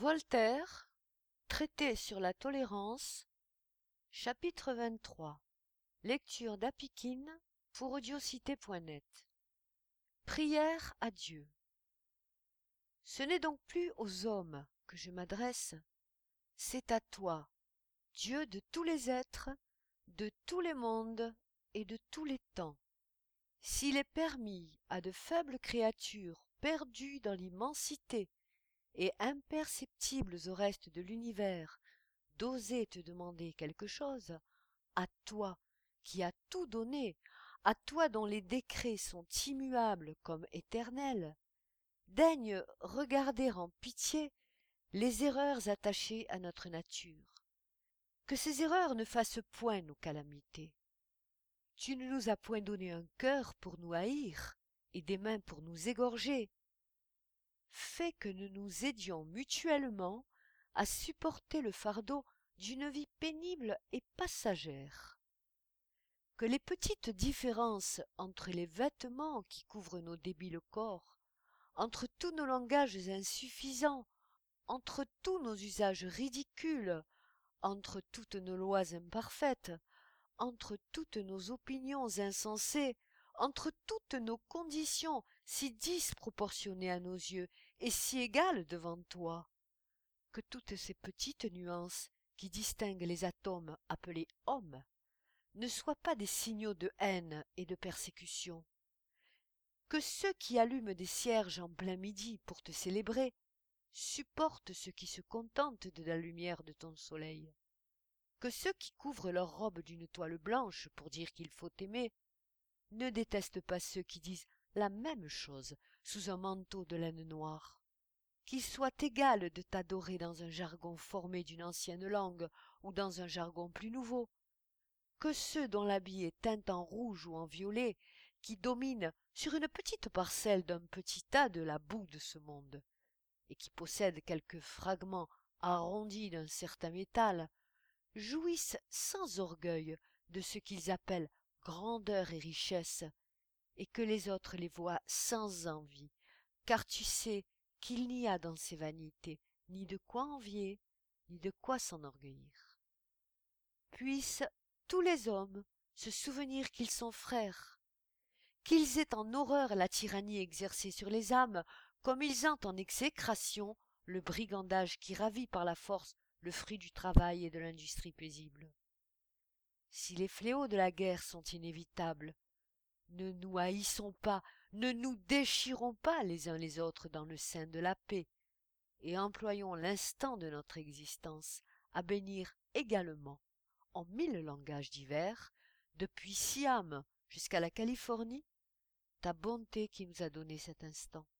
Voltaire, Traité sur la tolérance, chapitre 23. Lecture d'Apikine pour audiocité.net. Prière à Dieu. Ce n'est donc plus aux hommes que je m'adresse, c'est à toi, Dieu de tous les êtres, de tous les mondes et de tous les temps. S'il est permis à de faibles créatures perdues dans l'immensité et imperceptibles au reste de l'univers d'oser te demander quelque chose, à toi qui as tout donné, à toi dont les décrets sont immuables comme éternels, daigne regarder en pitié les erreurs attachées à notre nature. Que ces erreurs ne fassent point nos calamités. Tu ne nous as point donné un cœur pour nous haïr et des mains pour nous égorger. Fais que nous nous aidions mutuellement à supporter le fardeau d'une vie pénible et passagère. Que les petites différences entre les vêtements qui couvrent nos débiles corps, entre tous nos langages insuffisants, entre tous nos usages ridicules, entre toutes nos lois imparfaites, entre toutes nos opinions insensées, entre toutes nos conditions si disproportionnées à nos yeux et si égales devant toi, que toutes ces petites nuances qui distinguent les atomes appelés hommes ne soient pas des signaux de haine et de persécution. Que ceux qui allument des cierges en plein midi pour te célébrer supportent ceux qui se contentent de la lumière de ton soleil. Que ceux qui couvrent leur robe d'une toile blanche pour dire qu'il faut aimer ne détestent pas ceux qui disent la même chose sous un manteau de laine noire. Qu'il soit égal de t'adorer dans un jargon formé d'une ancienne langue ou dans un jargon plus nouveau. Que ceux dont l'habit est teint en rouge ou en violet, qui dominent sur une petite parcelle d'un petit tas de la boue de ce monde, et qui possèdent quelques fragments arrondis d'un certain métal, jouissent sans orgueil de ce qu'ils appellent grandeur et richesse, et que les autres les voient sans envie, car tu sais qu'il n'y a dans ces vanités ni de quoi envier, ni de quoi s'enorgueillir. Puissent tous les hommes se souvenir qu'ils sont frères, qu'ils aient en horreur la tyrannie exercée sur les âmes, comme ils ont en exécration le brigandage qui ravit par la force le fruit du travail et de l'industrie paisible. Si les fléaux de la guerre sont inévitables, ne nous haïssons pas, ne nous déchirons pas les uns les autres dans le sein de la paix, et employons l'instant de notre existence à bénir également, en 1000 langages divers, depuis Siam jusqu'à la Californie, ta bonté qui nous a donné cet instant.